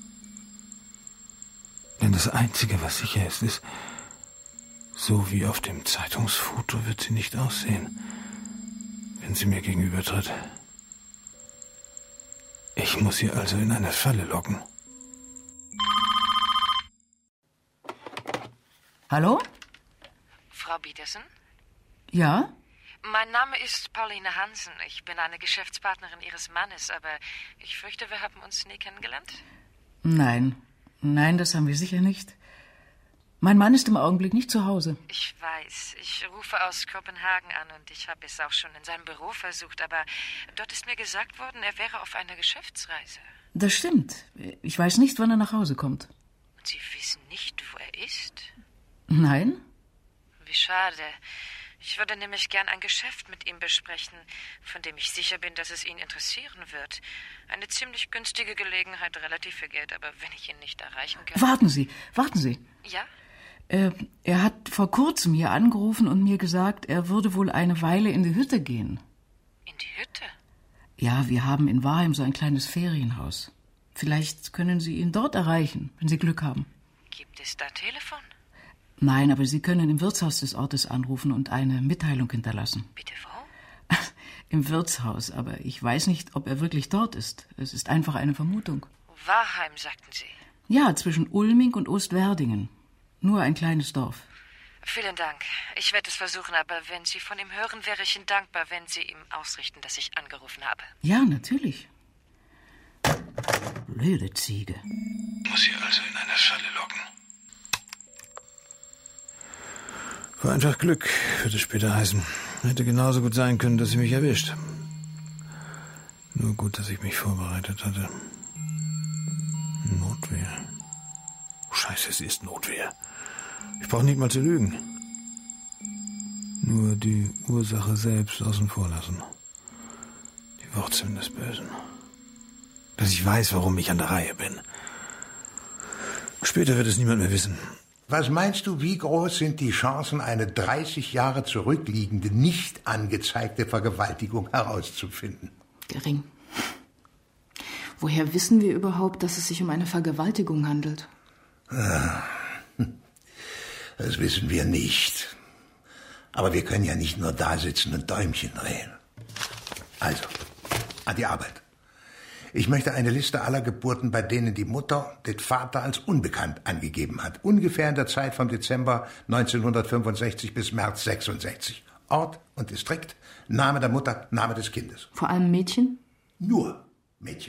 Denn das Einzige, was sicher ist, ist, so wie auf dem Zeitungsfoto wird sie nicht aussehen, wenn sie mir gegenübertritt. Ich muss sie also in eine Falle locken. Hallo? Frau Biedersen? Ja? Mein Name ist Pauline Hansen. Ich bin eine Geschäftspartnerin Ihres Mannes, aber ich fürchte, wir haben uns nie kennengelernt. Nein, das haben wir sicher nicht. Mein Mann ist im Augenblick nicht zu Hause. Ich weiß. Ich rufe aus Kopenhagen an und ich habe es auch schon in seinem Büro versucht, aber dort ist mir gesagt worden, er wäre auf einer Geschäftsreise. Das stimmt. Ich weiß nicht, wann er nach Hause kommt. Und Sie wissen nicht, wo er ist? Nein? Wie schade. Ich würde nämlich gern ein Geschäft mit ihm besprechen, von dem ich sicher bin, dass es ihn interessieren wird. Eine ziemlich günstige Gelegenheit, relativ viel Geld, aber wenn ich ihn nicht erreichen kann... Warten Sie. Ja? Er hat vor kurzem hier angerufen und mir gesagt, er würde wohl eine Weile in die Hütte gehen. In die Hütte? Ja, wir haben in Waheim so ein kleines Ferienhaus. Vielleicht können Sie ihn dort erreichen, wenn Sie Glück haben. Gibt es da Telefon? Nein, aber Sie können im Wirtshaus des Ortes anrufen und eine Mitteilung hinterlassen. Bitte wo? Im Wirtshaus, aber ich weiß nicht, ob er wirklich dort ist. Es ist einfach eine Vermutung. Wahrheim, sagten Sie. Ja, zwischen Ulming und Ostwerdingen. Nur ein kleines Dorf. Vielen Dank. Ich werde es versuchen, aber wenn Sie von ihm hören, wäre ich Ihnen dankbar, wenn Sie ihm ausrichten, dass ich angerufen habe. Ja, natürlich. Blöde Ziege. Muss sie also in eine Falle locken. War einfach Glück, wird es später heißen. Hätte genauso gut sein können, dass sie mich erwischt. Nur gut, dass ich mich vorbereitet hatte. Notwehr. Scheiße, es ist Notwehr. Ich brauche nicht mal zu lügen. Nur die Ursache selbst außen vor lassen. Die Wurzeln des Bösen. Dass ich weiß, warum ich an der Reihe bin. Später wird es niemand mehr wissen. Was meinst du, wie groß sind die Chancen, eine 30 Jahre zurückliegende, nicht angezeigte Vergewaltigung herauszufinden? Gering. Woher wissen wir überhaupt, dass es sich um eine Vergewaltigung handelt? Das wissen wir nicht. Aber wir können ja nicht nur da sitzen und Däumchen drehen. Also, an die Arbeit. Ich möchte eine Liste aller Geburten, bei denen die Mutter den Vater als unbekannt angegeben hat. Ungefähr in der Zeit vom Dezember 1965 bis März 66. Ort und Distrikt, Name der Mutter, Name des Kindes. Vor allem Mädchen? Nur Mädchen.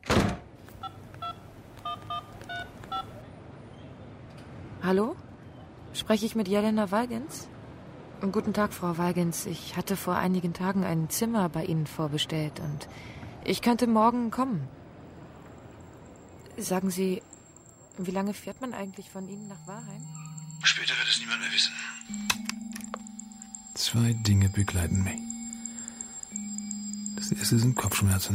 Hallo? Spreche ich mit Jelena Weigens? Guten Tag, Frau Weigens. Ich hatte vor einigen Tagen ein Zimmer bei Ihnen vorbestellt und ich könnte morgen kommen. Sagen Sie, wie lange fährt man eigentlich von Ihnen nach Wahrheim? Später wird es niemand mehr wissen. 2 Dinge begleiten mich. Das erste sind Kopfschmerzen.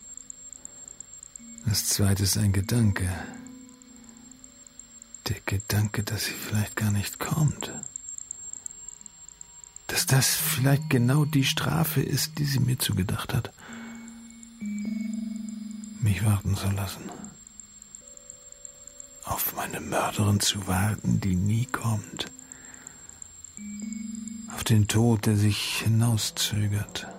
Das zweite ist ein Gedanke. Der Gedanke, dass sie vielleicht gar nicht kommt. Dass das vielleicht genau die Strafe ist, die sie mir zugedacht hat. Mich warten zu lassen. Auf meine Mörderin zu warten, die nie kommt. Auf den Tod, der sich hinauszögert.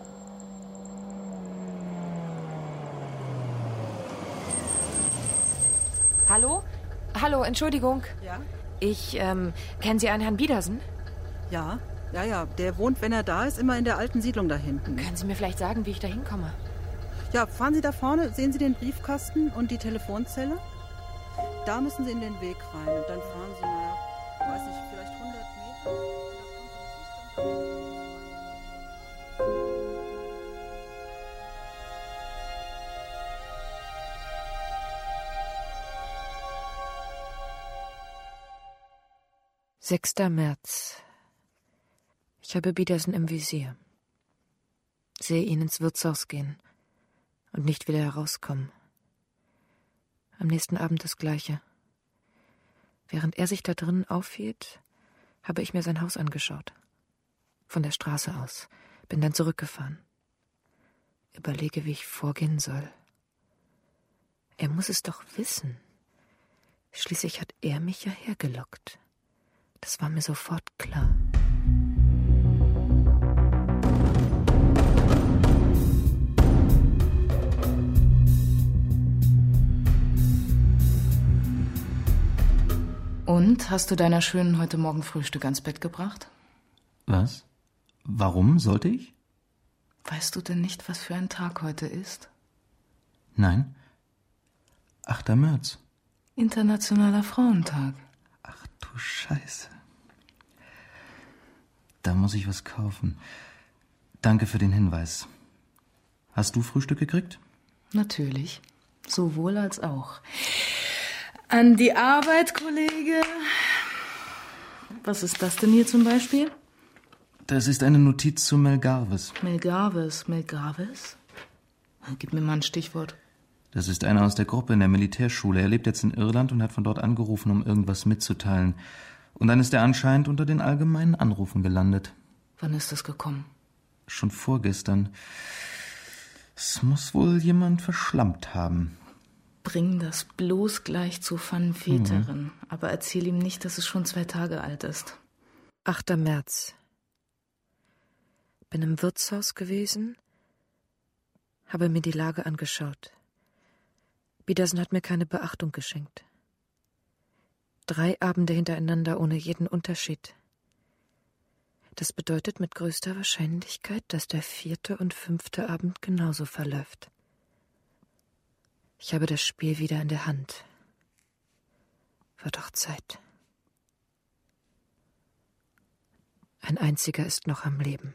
Hallo? Hallo, Entschuldigung. Ja? Kennen Sie einen Herrn Biedersen? Ja, der wohnt, wenn er da ist, immer in der alten Siedlung da hinten. Können Sie mir vielleicht sagen, wie ich da hinkomme? Ja, fahren Sie da vorne, sehen Sie den Briefkasten und die Telefonzelle? Da müssen Sie in den Weg rein und dann fahren Sie, weiß ich, vielleicht 100 Meter. »6. März. Ich habe Biedersen im Visier. Sehe ihn ins Wirtshaus gehen und nicht wieder herauskommen. Am nächsten Abend das Gleiche. Während er sich da drinnen aufhielt, habe ich mir sein Haus angeschaut. Von der Straße aus. Bin dann zurückgefahren. Überlege, wie ich vorgehen soll. Er muss es doch wissen. Schließlich hat er mich ja hergelockt. Das war mir sofort klar. Und, hast du deiner Schönen heute Morgen Frühstück ans Bett gebracht? Was? Warum sollte ich? Weißt du denn nicht, was für ein Tag heute ist? Nein. 8. März. Internationaler Frauentag. Ach du Scheiße. Da muss ich was kaufen. Danke für den Hinweis. Hast du Frühstück gekriegt? Natürlich. Sowohl als auch. An die Arbeit, Kollege. Was ist das denn hier zum Beispiel? Das ist eine Notiz zu Mel Garvis. Mel Garvis? Gib mir mal ein Stichwort. Das ist einer aus der Gruppe in der Militärschule. Er lebt jetzt in Irland und hat von dort angerufen, um irgendwas mitzuteilen. Und dann ist er anscheinend unter den allgemeinen Anrufen gelandet. Wann ist das gekommen? Schon vorgestern. Es muss wohl jemand verschlampt haben. Bring das bloß gleich zu Van Veteren. Aber erzähl ihm nicht, dass es schon 2 Tage alt ist. 8. März. Bin im Wirtshaus gewesen habe mir die Lage angeschaut. Biedersen hat mir keine Beachtung geschenkt. 3 Abende hintereinander ohne jeden Unterschied. Das bedeutet mit größter Wahrscheinlichkeit, dass der 4. und 5. Abend genauso verläuft. Ich habe das Spiel wieder in der Hand. Wird auch Zeit. Ein einziger ist noch am Leben.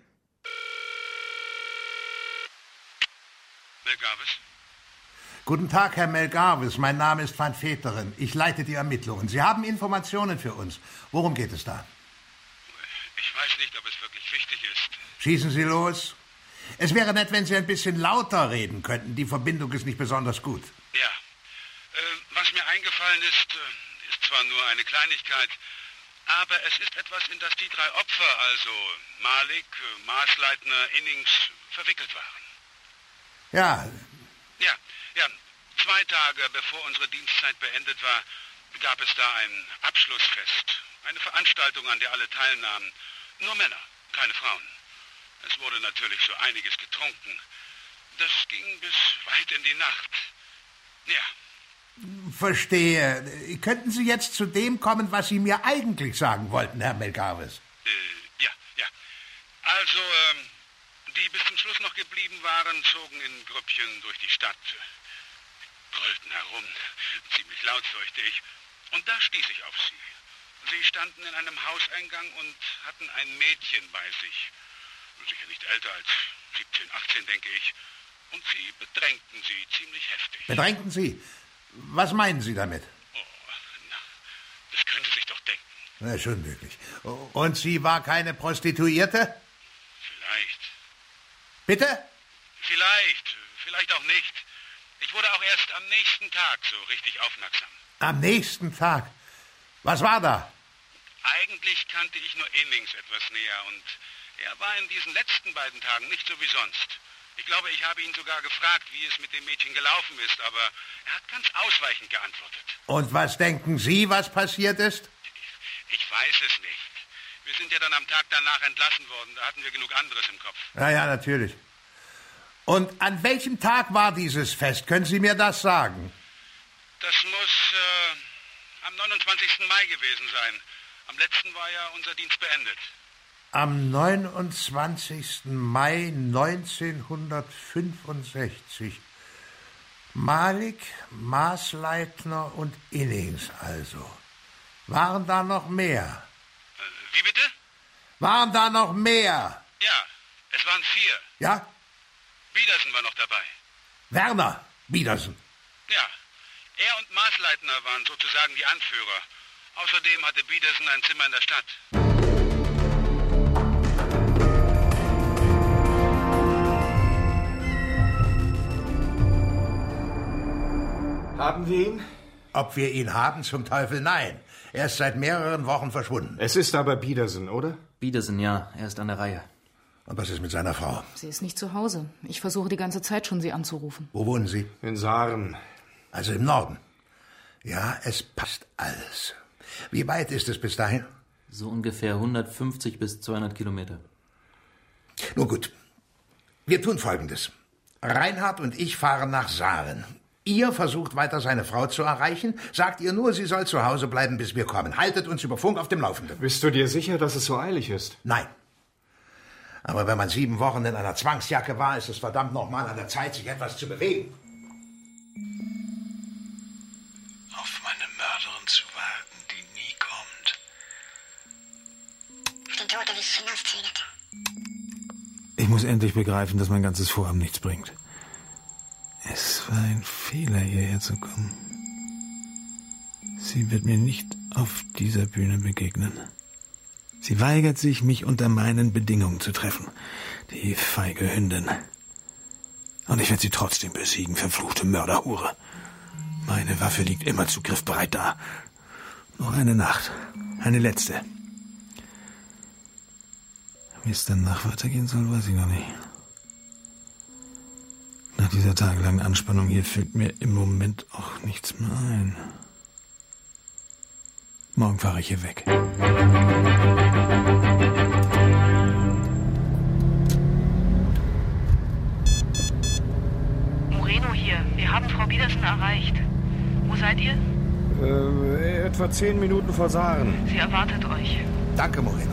Melgarvis? Guten Tag, Herr Melgarvis. Mein Name ist Van Veteren. Ich leite die Ermittlungen. Sie haben Informationen für uns. Worum geht es da? Ich weiß nicht, ob es wirklich wichtig ist. Schießen Sie los. Es wäre nett, wenn Sie ein bisschen lauter reden könnten. Die Verbindung ist nicht besonders gut. Ja. Was mir eingefallen ist, ist zwar nur eine Kleinigkeit, aber es ist etwas, in das die 3 Opfer, also Malik, Maßleitner, Innings, verwickelt waren. Ja. Ja. 2 Tage bevor unsere Dienstzeit beendet war, gab es da ein Abschlussfest. Eine Veranstaltung, an der alle teilnahmen. Nur Männer, keine Frauen. Es wurde natürlich so einiges getrunken. Das ging bis weit in die Nacht. Ja. Verstehe. Könnten Sie jetzt zu dem kommen, was Sie mir eigentlich sagen wollten, Herr Melgarvis? Ja. Also, die bis zum Schluss noch geblieben waren, zogen in Grüppchen durch die Stadt. Brüllten herum, ziemlich laut, fürchte ich. Und da stieß ich auf sie. Sie standen in einem Hauseingang und hatten ein Mädchen bei sich. Sicher nicht älter als 17, 18, denke ich. Und sie bedrängten sie ziemlich heftig. Bedrängten Sie? Was meinen Sie damit? Das können Sie sich doch denken. Na, schon möglich. Und sie war keine Prostituierte? Vielleicht. Bitte? Vielleicht auch nicht. Ich wurde auch erst am nächsten Tag so richtig aufmerksam. Am nächsten Tag? Was war da? Eigentlich kannte ich nur Innings etwas näher und er war in diesen letzten beiden Tagen nicht so wie sonst. Ich glaube, ich habe ihn sogar gefragt, wie es mit dem Mädchen gelaufen ist, aber er hat ganz ausweichend geantwortet. Und was denken Sie, was passiert ist? Ich weiß es nicht. Wir sind ja dann am Tag danach entlassen worden, da hatten wir genug anderes im Kopf. Ja, natürlich. Und an welchem Tag war dieses Fest? Können Sie mir das sagen? Das muss am 29. Mai gewesen sein. Am letzten war ja unser Dienst beendet. Am 29. Mai 1965. Malik, Maßleitner und Innings also. Waren da noch mehr? Wie bitte? Waren da noch mehr? Ja, es waren 4. Ja? Biedersen war noch dabei. Werner Biedersen. Ja, er und Maßleitner waren sozusagen die Anführer. Außerdem hatte Biedersen ein Zimmer in der Stadt. Haben wir ihn? Ob wir ihn haben, zum Teufel nein. Er ist seit mehreren Wochen verschwunden. Es ist aber Biedersen, oder? Biedersen, ja. Er ist an der Reihe. Und was ist mit seiner Frau? Sie ist nicht zu Hause. Ich versuche die ganze Zeit schon, sie anzurufen. Wo wohnen Sie? In Saaren. Also im Norden. Ja, es passt alles. Wie weit ist es bis dahin? So ungefähr 150 bis 200 Kilometer. Nun gut. Wir tun Folgendes. Reinhard und ich fahren nach Saaren. Ihr versucht weiter, seine Frau zu erreichen. Sagt ihr nur, sie soll zu Hause bleiben, bis wir kommen. Haltet uns über Funk auf dem Laufenden. Bist du dir sicher, dass es so eilig ist? Nein. Aber wenn man 7 Wochen in einer Zwangsjacke war, ist es verdammt nochmal an der Zeit, sich etwas zu bewegen. Auf meine Mörderin zu warten, die nie kommt. Auf den Tod, der sich hinauszögert. Ich muss endlich begreifen, dass mein ganzes Vorhaben nichts bringt. Es war ein Fehler, hierher zu kommen. Sie wird mir nicht auf dieser Bühne begegnen. Sie weigert sich, mich unter meinen Bedingungen zu treffen. Die feige Hündin. Und ich werde sie trotzdem besiegen, verfluchte Mörderhure. Meine Waffe liegt immer zu griffbereit da. Noch eine Nacht. Eine letzte. Wie es danach weitergehen soll, weiß ich noch nicht. Nach dieser tagelangen Anspannung hier fällt mir im Moment auch nichts mehr ein. Morgen fahre ich hier weg. Biedersen erreicht. Wo seid ihr? Etwa 10 Minuten vor Saaren. Sie erwartet euch. Danke, Moreno.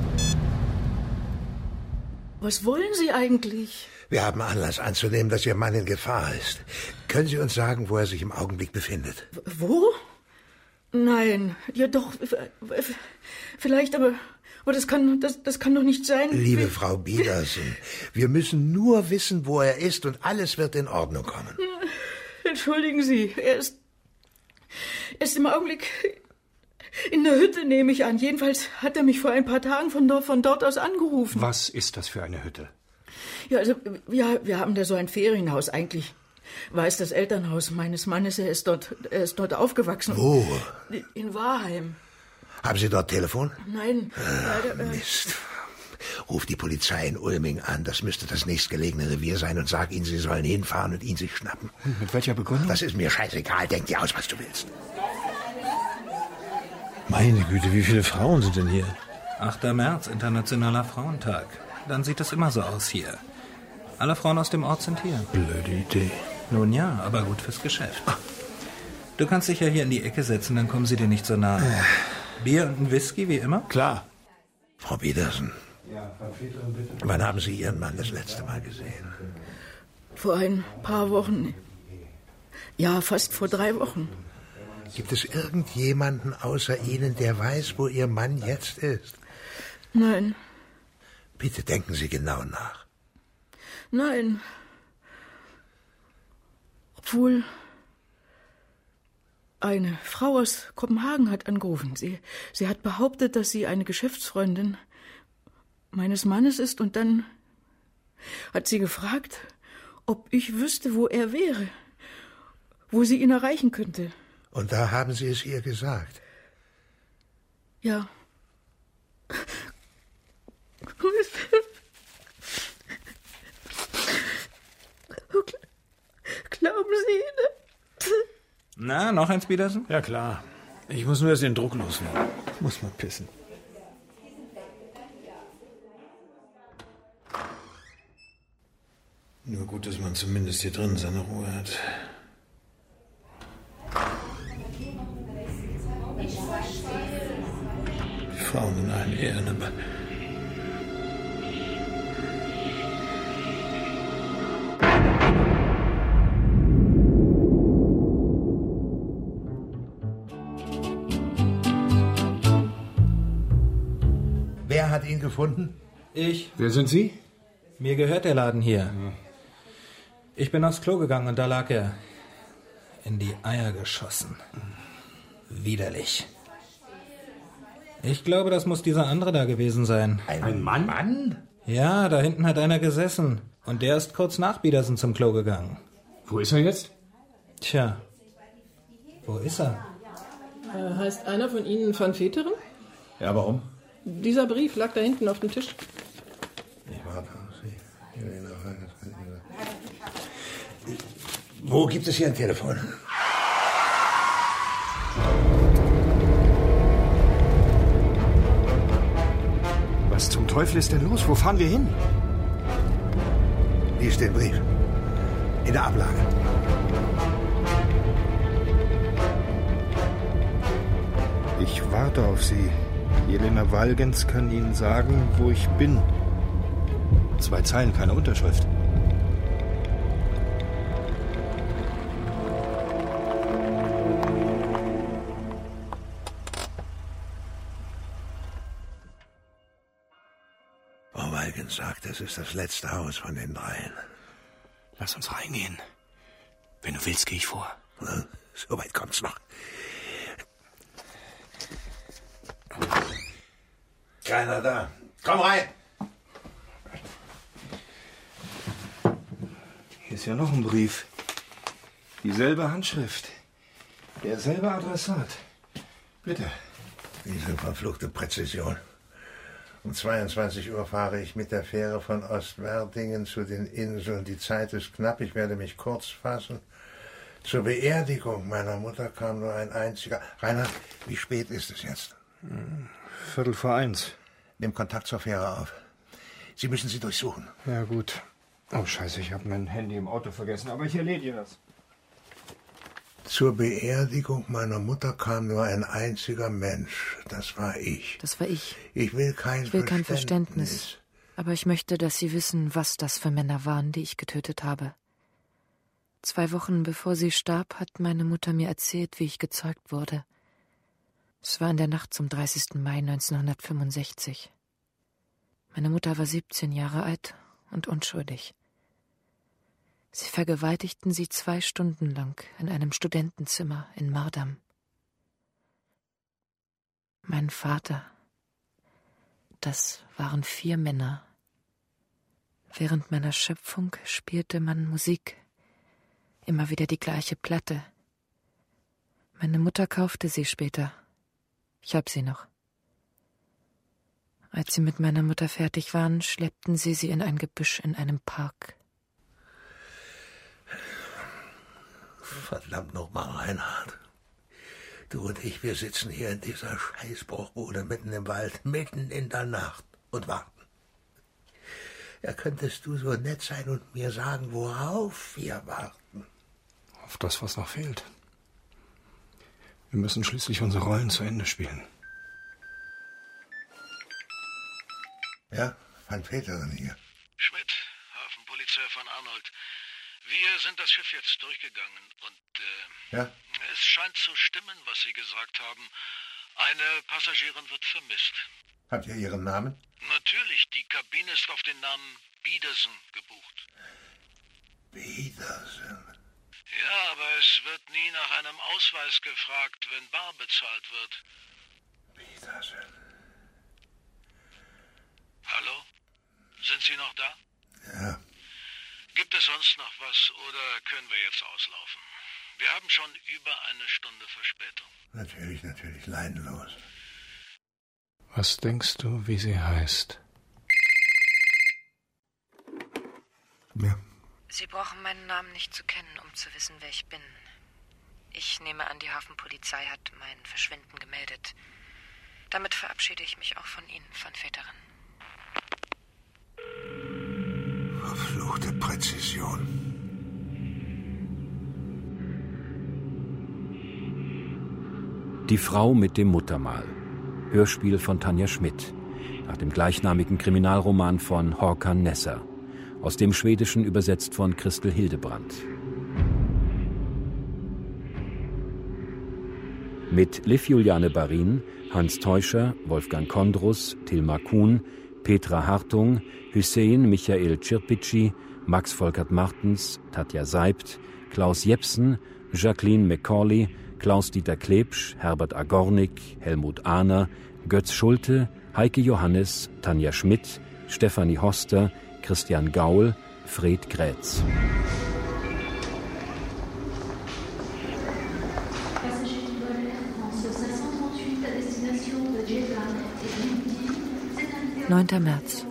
Was wollen Sie eigentlich? Wir haben Anlass anzunehmen, dass Ihr Mann in Gefahr ist. Können Sie uns sagen, wo er sich im Augenblick befindet? Wo? Nein, ja doch, vielleicht, aber das kann doch nicht sein. Liebe Frau Biedersen, wir müssen nur wissen, wo er ist, und alles wird in Ordnung kommen. Entschuldigen Sie, er ist im Augenblick in der Hütte, nehme ich an. Jedenfalls hat er mich vor ein paar Tagen von dort aus angerufen. Was ist das für eine Hütte? Ja, also wir haben da so ein Ferienhaus. Eigentlich war es das Elternhaus meines Mannes. Er ist dort aufgewachsen. Wo? In Wahrheim. Haben Sie dort Telefon? Nein, leider. Mist. Ruf die Polizei in Ulming an. Das müsste das nächstgelegene Revier sein, und sag ihnen, sie sollen hinfahren und ihn sich schnappen. Mit welcher Begründung? Das ist mir scheißegal. Denk dir aus, was du willst. Meine Güte, wie viele Frauen sind denn hier? 8. März, Internationaler Frauentag. Dann sieht es immer so aus hier. Alle Frauen aus dem Ort sind hier. Blöde Idee. Nun ja, aber gut fürs Geschäft. Du kannst dich ja hier in die Ecke setzen, dann kommen sie dir nicht so nahe. Bier und ein Whisky, wie immer? Klar. Frau Biedersen, wann haben Sie Ihren Mann das letzte Mal gesehen? Vor ein paar Wochen. Ja, fast vor 3 Wochen. Gibt es irgendjemanden außer Ihnen, der weiß, wo Ihr Mann jetzt ist? Nein. Bitte denken Sie genau nach. Nein. Obwohl, eine Frau aus Kopenhagen hat angerufen. Sie hat behauptet, dass sie eine Geschäftsfreundin meines Mannes ist, und dann hat sie gefragt, ob ich wüsste, wo er wäre, wo sie ihn erreichen könnte. Und da haben Sie es ihr gesagt? Ja. Glauben Sie? Na, noch eins, Biedersen? Ja, klar. Ich muss nur erst den Druck loswerden. Muss mal pissen. Nur gut, dass man zumindest hier drin seine Ruhe hat. Die Frauen in allen Ehren, aber... Wer hat ihn gefunden? Ich. Wer sind Sie? Mir gehört der Laden hier. Ich bin aufs Klo gegangen und da lag er. In die Eier geschossen. Widerlich. Ich glaube, das muss dieser andere da gewesen sein. Ein Mann? Ja, da hinten hat einer gesessen. Und der ist kurz nach Biedersen zum Klo gegangen. Wo ist er jetzt? Tja, wo ist er? Heißt einer von Ihnen Van Veteren? Ja, warum? Dieser Brief lag da hinten auf dem Tisch. Wo gibt es hier ein Telefon? Was zum Teufel ist denn los? Wo fahren wir hin? Lies den Brief. In der Ablage. Ich warte auf Sie. Jelena Walgens kann Ihnen sagen, wo ich bin. 2 Zeilen, keine Unterschrift. Frau Walgens sagt, es ist das letzte Haus von den 3. Lass uns reingehen. Wenn du willst, gehe ich vor. So weit kommt's noch. Keiner da. Komm rein! Hier ist ja noch ein Brief. Dieselbe Handschrift. Derselbe Adressat. Bitte. Diese verfluchte Präzision. Um 22 Uhr fahre ich mit der Fähre von Ostwerdingen zu den Inseln. Die Zeit ist knapp, ich werde mich kurz fassen. Zur Beerdigung meiner Mutter kam nur ein einziger. Reinhard, wie spät ist es jetzt? 1:15. Nimm Kontakt zur Fähre auf. Sie müssen sie durchsuchen. Ja, gut. Oh, scheiße, ich habe mein Handy im Auto vergessen, aber ich erledige das. Zur Beerdigung meiner Mutter kam nur ein einziger Mensch. Das war ich. Das war ich. Ich will kein Verständnis. Aber ich möchte, dass Sie wissen, was das für Männer waren, die ich getötet habe. 2 Wochen bevor sie starb, hat meine Mutter mir erzählt, wie ich gezeugt wurde. Es war in der Nacht zum 30. Mai 1965. Meine Mutter war 17 Jahre alt und unschuldig. Sie vergewaltigten sie 2 Stunden lang in einem Studentenzimmer in Mardam. Mein Vater. Das waren 4 Männer. Während meiner Schöpfung spielte man Musik. Immer wieder die gleiche Platte. Meine Mutter kaufte sie später. Ich hab sie noch. Als sie mit meiner Mutter fertig waren, schleppten sie in ein Gebüsch in einem Park. Verdammt nochmal, Reinhard. Du und ich, wir sitzen hier in dieser Scheißbruchbude mitten im Wald, mitten in der Nacht und warten. Ja, könntest du so nett sein und mir sagen, worauf wir warten? Auf das, was noch fehlt. Wir müssen schließlich unsere Rollen zu Ende spielen. Ja, Van Veteren hier. Schmidt, Hafenpolizei von Arnold. Wir sind das Schiff jetzt durchgegangen und ja? Es scheint zu stimmen, was Sie gesagt haben. Eine Passagierin wird vermisst. Habt ihr ihren Namen? Natürlich, die Kabine ist auf den Namen Biedersen gebucht. Biedersen? Ja, aber es wird nie nach einem Ausweis gefragt, wenn bar bezahlt wird. Biedersen. Hallo? Sind Sie noch da? Ja. Gibt es sonst noch was oder können wir jetzt auslaufen? Wir haben schon über 1 Stunde Verspätung. Natürlich, leidenlos. Was denkst du, wie sie heißt? Ja. Sie brauchen meinen Namen nicht zu kennen, um zu wissen, wer ich bin. Ich nehme an, die Hafenpolizei hat mein Verschwinden gemeldet. Damit verabschiede ich mich auch von Ihnen, Van Veteren. Verfluchte Präzision. Die Frau mit dem Muttermal. Hörspiel von Tanja Schmidt. Nach dem gleichnamigen Kriminalroman von Håkan Nesser. Aus dem Schwedischen übersetzt von Christel Hildebrandt. Mit Liv Juliane Barin, Hans Teuscher, Wolfgang Kondrus, Tilma Kuhn, Petra Hartung, Hüseyin Michael Cirpici, Max Volkert Martens, Tatja Seibt, Klaus Jepsen, Jacqueline McCauley, Klaus-Dieter Klebsch, Herbert Agornik, Helmut Ahner, Götz Schulte, Heike Johannes, Tanja Schmidt, Stefanie Hoster, Christian Gaul, Fred Grätz. (9. März)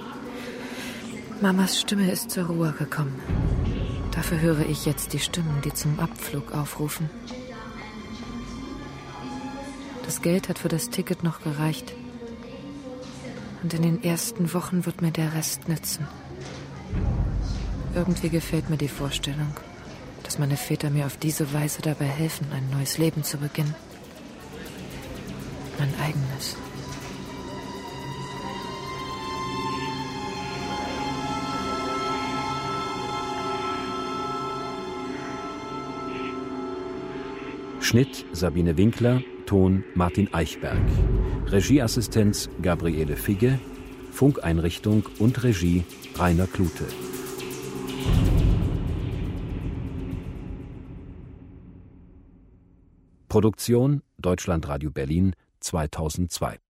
Mamas Stimme ist zur Ruhe gekommen. Dafür höre ich jetzt die Stimmen, die zum Abflug aufrufen. Das Geld hat für das Ticket noch gereicht. Und in den ersten Wochen wird mir der Rest nützen. Irgendwie gefällt mir die Vorstellung, dass meine Väter mir auf diese Weise dabei helfen, ein neues Leben zu beginnen. Mein eigenes. Schnitt Sabine Winkler, Ton Martin Eichberg. Regieassistenz Gabriele Figge, Funkeinrichtung und Regie Rainer Klute. Produktion Deutschlandradio Berlin 2002.